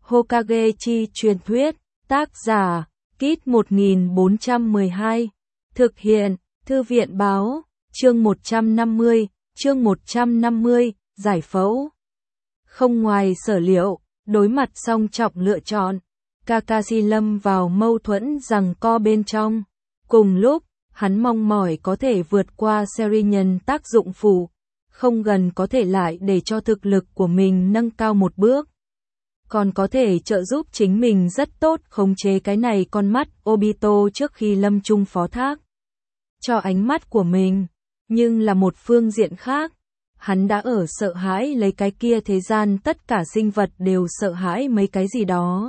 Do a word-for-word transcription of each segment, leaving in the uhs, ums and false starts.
Hokage chi truyền thuyết, tác giả, Kit một nghìn bốn trăm mười hai, thực hiện, Thư viện báo, chương một trăm năm mươi, chương một trăm năm mươi, giải phẫu. Không ngoài sở liệu, đối mặt song trọng lựa chọn, Kakashi lâm vào mâu thuẫn giằng co bên trong. Cùng lúc, hắn mong mỏi có thể vượt qua Serinhân tác dụng phụ, không gần có thể lại để cho thực lực của mình nâng cao một bước. Còn có thể trợ giúp chính mình rất tốt khống chế cái này con mắt Obito trước khi lâm chung phó thác cho ánh mắt của mình. Nhưng là một phương diện khác, hắn đã ở sợ hãi lấy cái kia thế gian tất cả sinh vật đều sợ hãi mấy cái gì đó.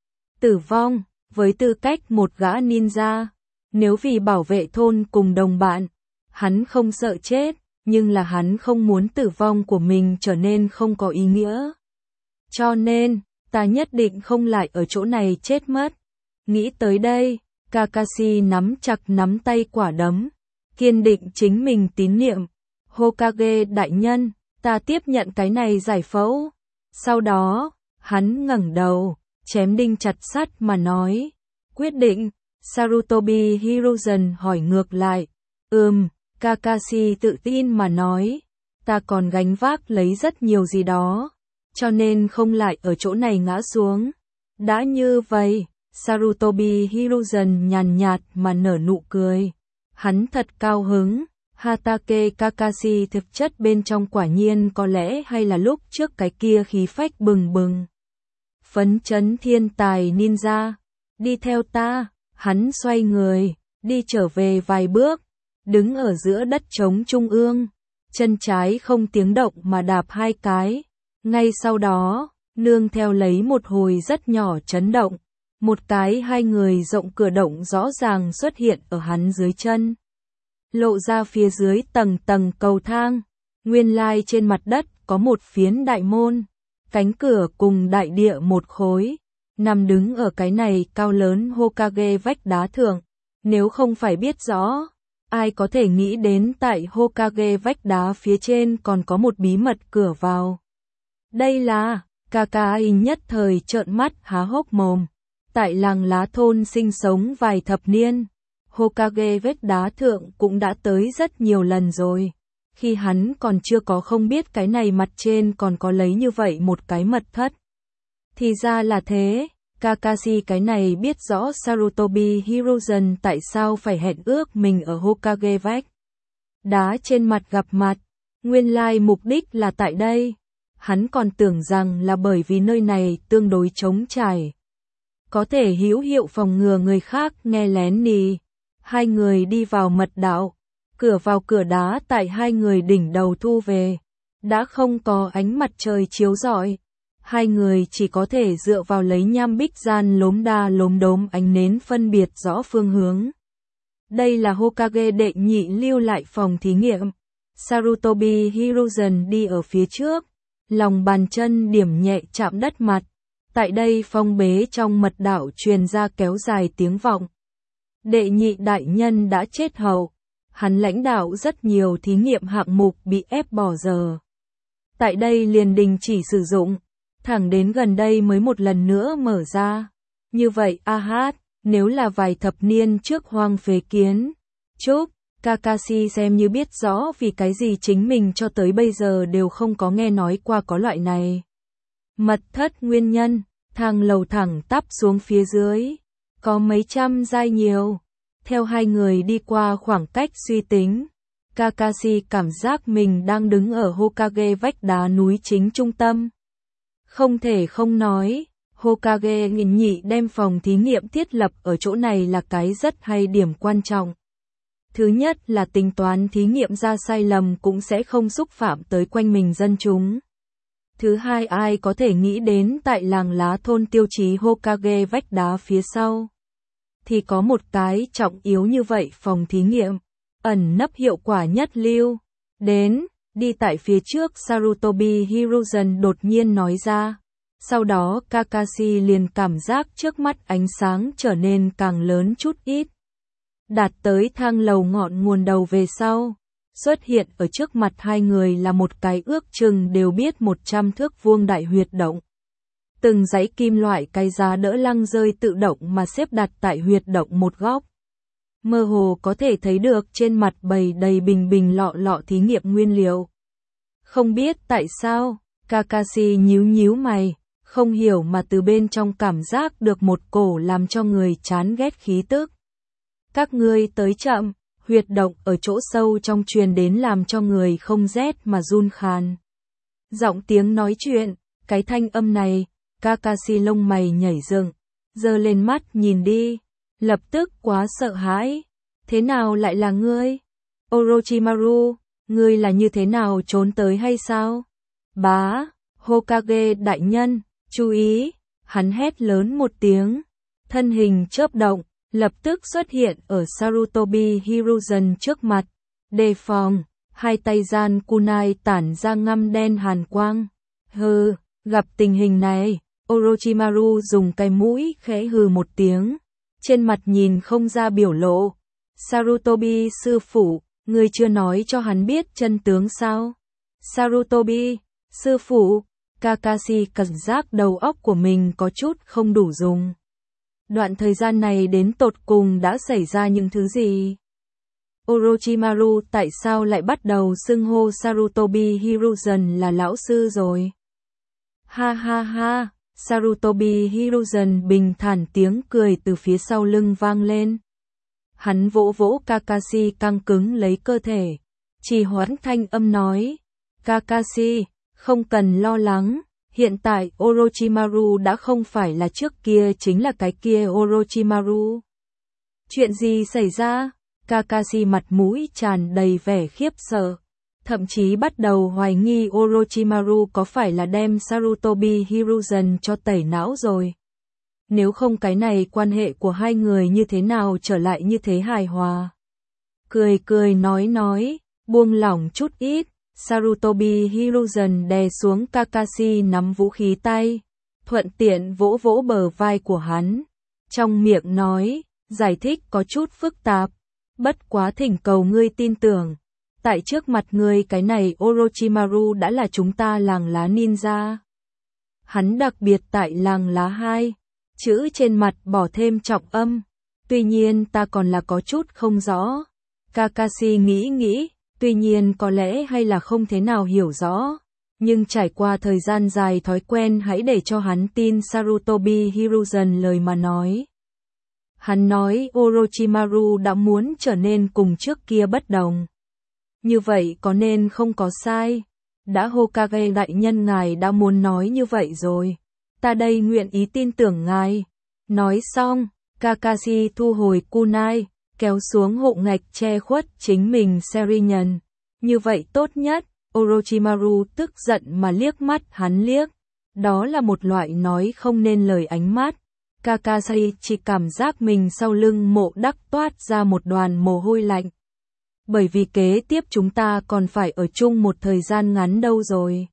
Tử vong, với tư cách một gã ninja, nếu vì bảo vệ thôn cùng đồng bạn, hắn không sợ chết, nhưng là hắn không muốn tử vong của mình trở nên không có ý nghĩa. Cho nên, ta nhất định không lại ở chỗ này chết mất. Nghĩ tới đây, Kakashi nắm chặt nắm tay quả đấm, kiên định chính mình tín niệm. Hokage đại nhân, ta tiếp nhận cái này giải phẫu. Sau đó, hắn ngẩng đầu, chém đinh chặt sắt mà nói. Quyết định, Sarutobi Hiruzen hỏi ngược lại. Ừm, Kakashi tự tin mà nói. Ta còn gánh vác lấy rất nhiều gì đó, cho nên không lại ở chỗ này ngã xuống. Đã như vậy, Sarutobi Hiruzen nhàn nhạt mà nở nụ cười. Hắn thật cao hứng. Hatake Kakashi thực chất bên trong quả nhiên có lẽ hay là lúc trước cái kia khí phách bừng bừng. Phấn chấn thiên tài ninja. Đi theo ta, hắn xoay người, đi trở về vài bước, đứng ở giữa đất trống trung ương, chân trái không tiếng động mà đạp hai cái. Ngay sau đó, nương theo lấy một hồi rất nhỏ chấn động, một cái hai người rộng cửa động rõ ràng xuất hiện ở hắn dưới chân. Lộ ra phía dưới tầng tầng cầu thang, nguyên lai trên mặt đất có một phiến đại môn, cánh cửa cùng đại địa một khối, nằm đứng ở cái này cao lớn Hokage vách đá thượng. Nếu không phải biết rõ, ai có thể nghĩ đến tại Hokage vách đá phía trên còn có một bí mật cửa vào. Đây là, Kakashi nhất thời trợn mắt há hốc mồm. Tại làng lá thôn sinh sống vài thập niên, Hokage vách đá thượng cũng đã tới rất nhiều lần rồi. Khi hắn còn chưa có không biết cái này mặt trên còn có lấy như vậy một cái mật thất. Thì ra là thế, Kakashi cái này biết rõ Sarutobi Hiruzen tại sao phải hẹn ước mình ở Hokage vách đá trên mặt gặp mặt. Nguyên lai mục đích là tại đây. Hắn còn tưởng rằng là bởi vì nơi này tương đối trống trải, có thể hữu hiệu phòng ngừa người khác nghe lén nì. Hai người đi vào mật đạo, cửa vào cửa đá tại hai người đỉnh đầu thu về. Đã không có ánh mặt trời chiếu rọi, hai người chỉ có thể dựa vào lấy nham bích gian lốm đa lốm đốm ánh nến phân biệt rõ phương hướng. Đây là Hokage đệ nhị lưu lại phòng thí nghiệm. Sarutobi Hiruzen đi ở phía trước, lòng bàn chân điểm nhẹ chạm đất mặt. Tại đây phong bế trong mật đạo truyền ra kéo dài tiếng vọng. Đệ nhị đại nhân đã chết hậu. Hắn lãnh đạo rất nhiều thí nghiệm hạng mục bị ép bỏ giờ. Tại đây liền đình chỉ sử dụng, thẳng đến gần đây mới một lần nữa mở ra. Như vậy a hát, nếu là vài thập niên trước hoang phế kiến trúc, Kakashi xem như biết rõ vì cái gì chính mình cho tới bây giờ đều không có nghe nói qua có loại này. Mật thất nguyên nhân, thang lầu thẳng tắp xuống phía dưới, có mấy trăm giai nhiều. Theo hai người đi qua khoảng cách suy tính, Kakashi cảm giác mình đang đứng ở Hokage vách đá núi chính trung tâm. Không thể không nói, Hokage nghìn nhị đem phòng thí nghiệm thiết lập ở chỗ này là cái rất hay điểm quan trọng. Thứ nhất là tính toán thí nghiệm ra sai lầm cũng sẽ không xúc phạm tới quanh mình dân chúng. Thứ hai, ai có thể nghĩ đến tại làng lá thôn tiêu chí Hokage vách đá phía sau thì có một cái trọng yếu như vậy phòng thí nghiệm, ẩn nấp hiệu quả nhất lưu. Đến, đi tại phía trước Sarutobi Hiruzen đột nhiên nói ra. Sau đó Kakashi liền cảm giác trước mắt ánh sáng trở nên càng lớn chút ít. Đạt tới thang lầu ngọn nguồn đầu về sau, xuất hiện ở trước mặt hai người là một cái ước chừng đều biết một trăm thước vuông đại huyệt động. Từng dãy kim loại cái giá đỡ lăng rơi tự động mà xếp đặt tại huyệt động một góc. Mơ hồ có thể thấy được trên mặt bày đầy bình bình lọ lọ thí nghiệm nguyên liệu. Không biết tại sao, Kakashi nhíu nhíu mày, không hiểu mà từ bên trong cảm giác được một cổ làm cho người chán ghét khí tức. Các ngươi tới chậm, huyệt động ở chỗ sâu trong truyền đến làm cho người không rét mà run khàn. Giọng tiếng nói chuyện, cái thanh âm này, Kakashi lông mày nhảy dựng, giơ lên mắt nhìn đi, lập tức quá sợ hãi. Thế nào lại là ngươi? Orochimaru, ngươi là như thế nào trốn tới hay sao? Bá, Hokage đại nhân, chú ý, hắn hét lớn một tiếng, thân hình chớp động, lập tức xuất hiện ở Sarutobi Hiruzen trước mặt, đề phòng, hai tay gian kunai tản ra ngăm đen hàn quang. Hừ, gặp tình hình này, Orochimaru dùng cái mũi khẽ hừ một tiếng, trên mặt nhìn không ra biểu lộ. Sarutobi sư phụ, ngươi chưa nói cho hắn biết chân tướng sao? Sarutobi, sư phụ, Kakashi cảm giác đầu óc của mình có chút không đủ dùng. Đoạn thời gian này đến tột cùng đã xảy ra những thứ gì? Orochimaru tại sao lại bắt đầu xưng hô Sarutobi Hiruzen là lão sư rồi? Ha ha ha, Sarutobi Hiruzen bình thản tiếng cười từ phía sau lưng vang lên. Hắn vỗ vỗ Kakashi căng cứng lấy cơ thể, trì hoãn thanh âm nói, Kakashi, không cần lo lắng, hiện tại Orochimaru đã không phải là trước kia chính là cái kia Orochimaru. Chuyện gì xảy ra? Kakashi mặt mũi tràn đầy vẻ khiếp sợ, thậm chí bắt đầu hoài nghi Orochimaru có phải là đem Sarutobi Hiruzen cho tẩy não rồi. Nếu không cái này quan hệ của hai người như thế nào trở lại như thế hài hòa. Cười cười nói nói, buông lỏng chút ít, Sarutobi Hiruzen đè xuống Kakashi nắm vũ khí tay, thuận tiện vỗ vỗ bờ vai của hắn. Trong miệng nói, giải thích có chút phức tạp, bất quá thỉnh cầu ngươi tin tưởng. Tại trước mặt ngươi cái này Orochimaru đã là chúng ta làng lá ninja. Hắn đặc biệt tại làng lá hai. Chữ trên mặt bỏ thêm trọng âm. Tuy nhiên ta còn là có chút không rõ. Kakashi nghĩ nghĩ, tuy nhiên có lẽ hay là không thế nào hiểu rõ. Nhưng trải qua thời gian dài thói quen hãy để cho hắn tin Sarutobi Hiruzen lời mà nói. Hắn nói Orochimaru đã muốn trở nên cùng trước kia bất đồng. Như vậy có nên không có sai. Đã Hokage đại nhân ngài đã muốn nói như vậy rồi. Ta đây nguyện ý tin tưởng ngài. Nói xong, Kakashi thu hồi kunai, kéo xuống hộ ngạch che khuất chính mình Sharingan. Như vậy tốt nhất, Orochimaru tức giận mà liếc mắt hắn liếc. Đó là một loại nói không nên lời ánh mắt. Kakashi chỉ cảm giác mình sau lưng mộ đắc toát ra một đoàn mồ hôi lạnh. Bởi vì kế tiếp chúng ta còn phải ở chung một thời gian ngắn đâu rồi.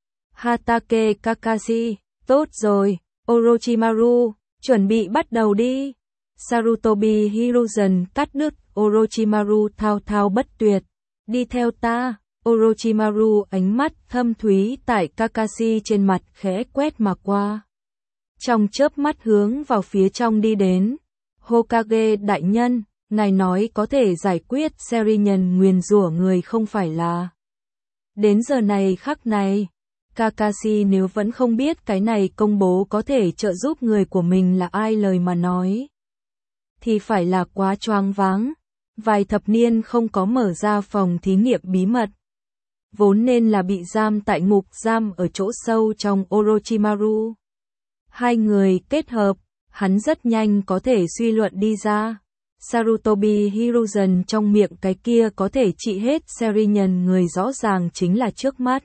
Hatake Kakashi, tốt rồi, Orochimaru, chuẩn bị bắt đầu đi. Sarutobi Hiruzen cắt đứt Orochimaru thao thao bất tuyệt. Đi theo ta, Orochimaru ánh mắt thâm thúy tại Kakashi trên mặt khẽ quét mà qua. Trong chớp mắt hướng vào phía trong đi đến. Hokage đại nhân, ngài nói có thể giải quyết Sharingan nguyền rủa người không phải là. Đến giờ này khắc này, Kakashi nếu vẫn không biết cái này công bố có thể trợ giúp người của mình là ai lời mà nói. Thì phải là quá choáng váng, vài thập niên không có mở ra phòng thí nghiệm bí mật. Vốn nên là bị giam tại ngục giam ở chỗ sâu trong Orochimaru. Hai người kết hợp, hắn rất nhanh có thể suy luận đi ra. Sarutobi Hiruzen trong miệng cái kia có thể trị hết Sharingan người rõ ràng chính là trước mắt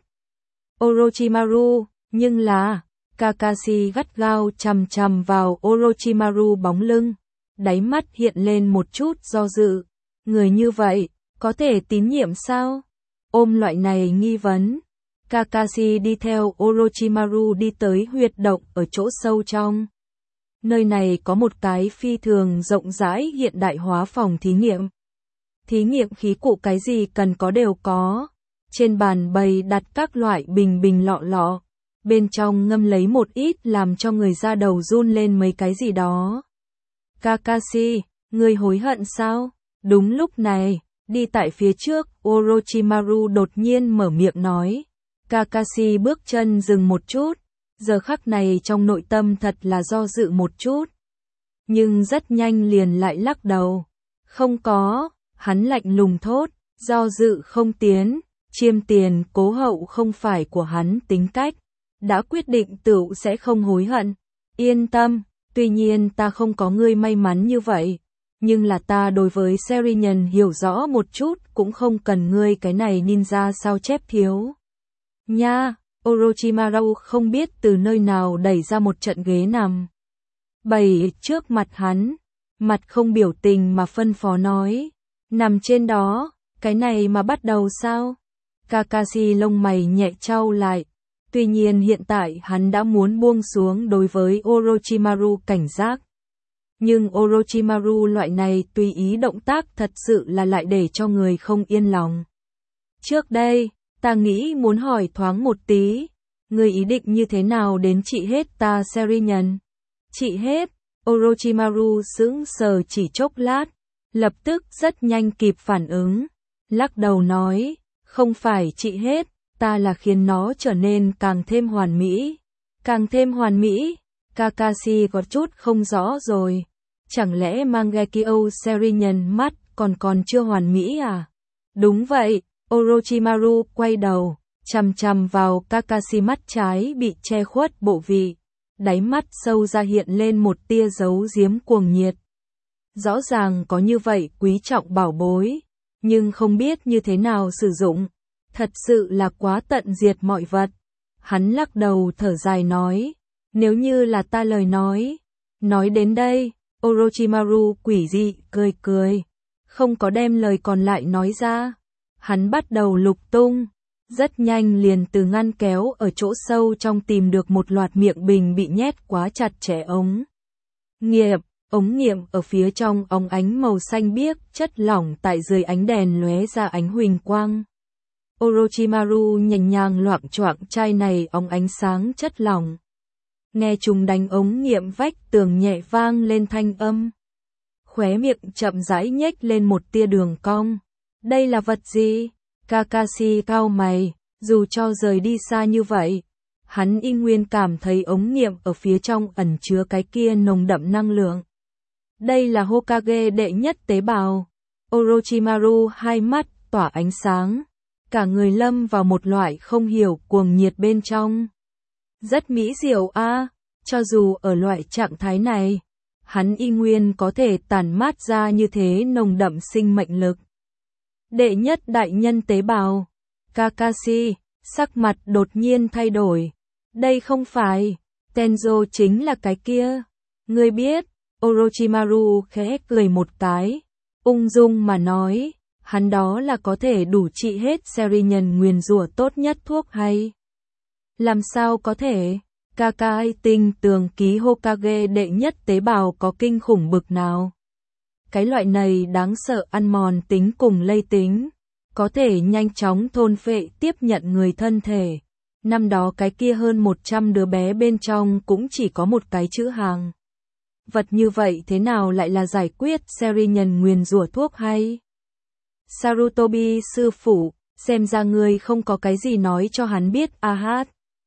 Orochimaru, nhưng là Kakashi gắt gao chằm chằm vào Orochimaru bóng lưng, đáy mắt hiện lên một chút do dự. Người như vậy, có thể tín nhiệm sao? Ôm loại này nghi vấn, Kakashi đi theo Orochimaru đi tới huyệt động ở chỗ sâu trong. Nơi này có một cái phi thường rộng rãi hiện đại hóa phòng thí nghiệm. Thí nghiệm khí cụ cái gì cần có đều có. Trên bàn bày đặt các loại bình bình lọ lọ. bên trong ngâm lấy một ít làm cho người da đầu run lên mấy cái gì đó. Kakashi, ngươi hối hận sao? Đúng lúc này, đi tại phía trước, Orochimaru đột nhiên mở miệng nói. Kakashi bước chân dừng một chút, giờ khắc này trong nội tâm thật là do dự một chút. Nhưng rất nhanh liền lại lắc đầu. Không có, hắn lạnh lùng thốt, do dự không tiến, chiêm tiền cố hậu không phải của hắn tính cách, đã quyết định tựu sẽ không hối hận. Yên tâm, tuy nhiên ta không có ngươi may mắn như vậy, nhưng là ta đối với Serinhân hiểu rõ một chút cũng không cần ngươi cái này ninja sao chép thiếu. Nha, Orochimaru không biết từ nơi nào đẩy ra một trận ghế nằm. Bày trước mặt hắn, mặt không biểu tình mà phân phó nói, nằm trên đó, cái này mà bắt đầu sao? Kakashi lông mày nhẹ chau lại, tuy nhiên hiện tại hắn đã muốn buông xuống đối với Orochimaru cảnh giác. Nhưng Orochimaru loại này tùy ý động tác thật sự là lại để cho người không yên lòng. Trước đây, ta nghĩ muốn hỏi thoáng một tí, người ý định như thế nào đến trị hết ta Serinhân? Trị hết, Orochimaru sững sờ chỉ chốc lát, lập tức rất nhanh kịp phản ứng, lắc đầu nói, không phải trị hết, ta là khiến nó trở nên càng thêm hoàn mỹ. Càng thêm hoàn mỹ, Kakashi có chút không rõ rồi, chẳng lẽ Mangekyo Serinhân mắt còn còn chưa hoàn mỹ à? Đúng vậy, Orochimaru quay đầu, chằm chằm vào Kakashi mắt trái bị che khuất bộ vị, đáy mắt sâu ra hiện lên một tia giấu giếm cuồng nhiệt. Rõ ràng có như vậy quý trọng bảo bối, nhưng không biết như thế nào sử dụng, thật sự là quá tận diệt mọi vật. Hắn lắc đầu thở dài nói, nếu như là ta lời nói. Nói đến đây, Orochimaru quỷ dị cười cười, không có đem lời còn lại nói ra. Hắn bắt đầu lục tung, rất nhanh liền từ ngăn kéo ở chỗ sâu trong tìm được một loạt miệng bình bị nhét quá chặt chẽ ống nghiệm, ống nghiệm ở phía trong ống ánh màu xanh biếc, chất lỏng tại dưới ánh đèn lóe ra ánh huỳnh quang. Orochimaru nhành nhàng loạng choạng chai này ống ánh sáng chất lỏng. Nghe chúng đánh ống nghiệm vách tường nhẹ vang lên thanh âm. Khóe miệng chậm rãi nhếch lên một tia đường cong. Đây là vật gì? Kakashi cau mày, dù cho rời đi xa như vậy, hắn y nguyên cảm thấy ống nghiệm ở phía trong ẩn chứa cái kia nồng đậm năng lượng. Đây là Hokage đệ nhất tế bào. Orochimaru hai mắt tỏa ánh sáng, cả người lâm vào một loại không hiểu cuồng nhiệt bên trong. Rất mỹ diệu a, à, cho dù ở loại trạng thái này, hắn y nguyên có thể tản mát ra như thế nồng đậm sinh mệnh lực. Đệ nhất đại nhân tế bào, Kakashi, sắc mặt đột nhiên thay đổi. Đây không phải, Tenzo chính là cái kia. Ngươi biết, Orochimaru khẽ cười một cái, ung dung mà nói, hắn đó là có thể đủ trị hết Serinhân nguyền rủa tốt nhất thuốc hay? Làm sao có thể? Kakashi tinh tường ký Hokage đệ nhất tế bào có kinh khủng bực nào? Cái loại này đáng sợ ăn mòn tính cùng lây tính, có thể nhanh chóng thôn phệ tiếp nhận người thân thể. Năm đó cái kia hơn một trăm đứa bé bên trong cũng chỉ có một cái chữ hàng. Vật như vậy thế nào lại là giải quyết Serinhân nguyền rủa thuốc hay? Sarutobi sư phụ, xem ra ngươi không có cái gì nói cho hắn biết a hát.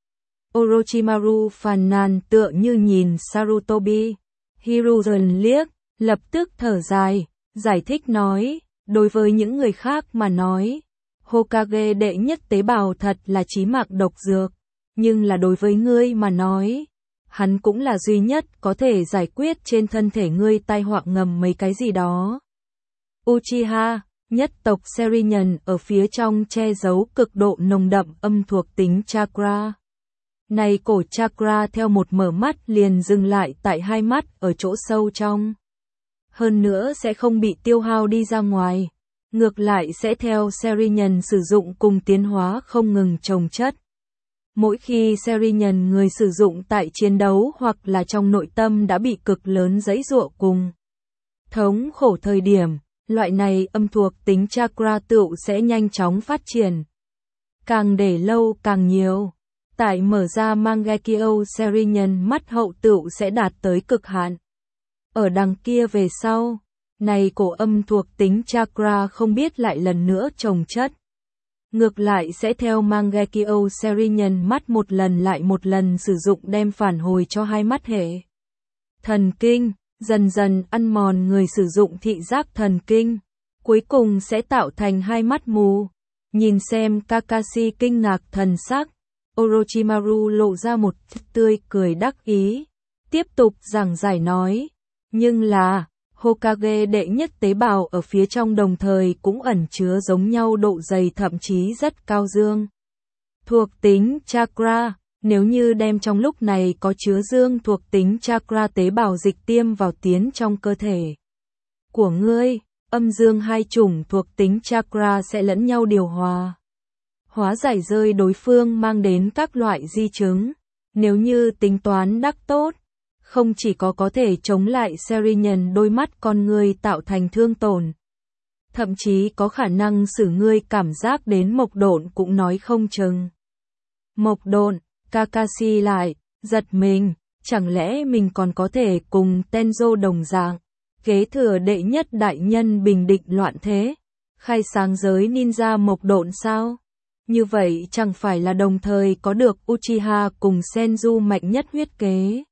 Orochimaru phàn nàn tựa như nhìn Sarutobi. Hiruzen liếc, lập tức thở dài, giải thích nói, đối với những người khác mà nói, Hokage đệ nhất tế bào thật là chí mạng độc dược, nhưng là đối với ngươi mà nói, hắn cũng là duy nhất có thể giải quyết trên thân thể ngươi tai họa ngầm mấy cái gì đó. Uchiha, nhất tộc Serinhân ở phía trong che giấu cực độ nồng đậm âm thuộc tính chakra. Này cổ chakra theo một mở mắt liền dừng lại tại hai mắt ở chỗ sâu trong. Hơn nữa sẽ không bị tiêu hao đi ra ngoài, ngược lại sẽ theo Serinhân sử dụng cùng tiến hóa không ngừng chồng chất. Mỗi khi Serinhân người sử dụng tại chiến đấu hoặc là trong nội tâm đã bị cực lớn giãy giụa cùng thống khổ thời điểm, loại này âm thuộc tính chakra tựu sẽ nhanh chóng phát triển. Càng để lâu càng nhiều. Tại mở ra Mangekyo series nhân mắt hậu tựu sẽ đạt tới cực hạn. Ở đằng kia về sau, này cổ âm thuộc tính chakra không biết lại lần nữa chồng chất. Ngược lại sẽ theo Mangekyo series nhân mắt một lần lại một lần sử dụng đem phản hồi cho hai mắt hệ thần kinh, dần dần ăn mòn người sử dụng thị giác thần kinh, cuối cùng sẽ tạo thành hai mắt mù. Nhìn xem Kakashi kinh ngạc thần sắc, Orochimaru lộ ra một tươi cười đắc ý, tiếp tục giảng giải nói, nhưng là, Hokage đệ nhất tế bào ở phía trong đồng thời cũng ẩn chứa giống nhau độ dày thậm chí rất cao dương. Thuộc tính chakra, nếu như đem trong lúc này có chứa dương thuộc tính chakra tế bào dịch tiêm vào tiến trong cơ thể của ngươi, âm dương hai chủng thuộc tính chakra sẽ lẫn nhau điều hòa. Hóa giải rơi đối phương mang đến các loại di chứng, nếu như tính toán đắc tốt, không chỉ có có thể chống lại series nhân đôi mắt con người tạo thành thương tổn, thậm chí có khả năng xử ngươi cảm giác đến mộc độn cũng nói không chừng. Mộc độn, Kakashi lại, giật mình, chẳng lẽ mình còn có thể cùng Tenzo đồng dạng, kế thừa đệ nhất đại nhân bình định loạn thế, khai sáng giới ninja mộc độn sao? Như vậy chẳng phải là đồng thời có được Uchiha cùng Senju mạnh nhất huyết kế.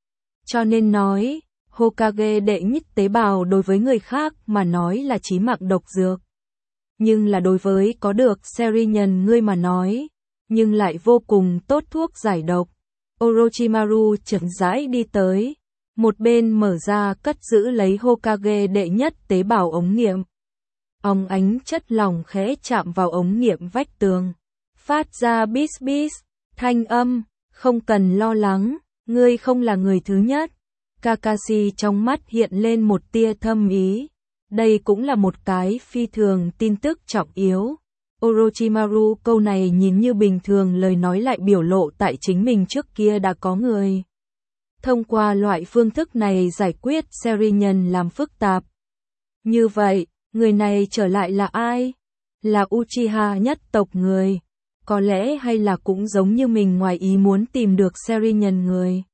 Cho nên nói, Hokage đệ nhất tế bào đối với người khác mà nói là chí mạng độc dược. Nhưng là đối với có được series nhân ngươi mà nói, nhưng lại vô cùng tốt thuốc giải độc. Orochimaru chậm rãi đi tới, một bên mở ra cất giữ lấy Hokage đệ nhất tế bào ống nghiệm. Óng ánh chất lỏng khẽ chạm vào ống nghiệm vách tường, phát ra bis bis, thanh âm, không cần lo lắng, ngươi không là người thứ nhất. Kakashi trong mắt hiện lên một tia thâm ý, đây cũng là một cái phi thường tin tức trọng yếu. Orochimaru câu này nhìn như bình thường lời nói lại biểu lộ tại chính mình trước kia đã có người. Thông qua loại phương thức này giải quyết series nhân làm phức tạp. Như vậy, người này trở lại là ai? Là Uchiha nhất tộc người. Có lẽ hay là cũng giống như mình ngoài ý muốn tìm được series nhân người.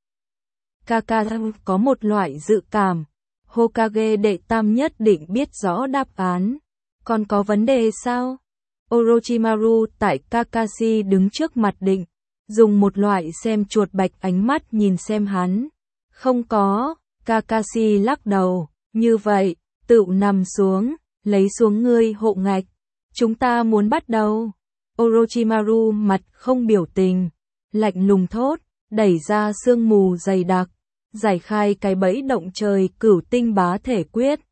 Kakashi có một loại dự cảm. Hokage đệ tam nhất định biết rõ đáp án. Còn có vấn đề sao? Orochimaru tại Kakashi đứng trước mặt định, dùng một loại xem chuột bạch ánh mắt nhìn xem hắn. Không có, Kakashi lắc đầu, như vậy, tự nằm xuống, lấy xuống ngươi hộ ngạch. Chúng ta muốn bắt đầu. Orochimaru mặt không biểu tình, lạnh lùng thốt, đẩy ra sương mù dày đặc, giải khai cái bẫy động trời cửu tinh bá thể quyết.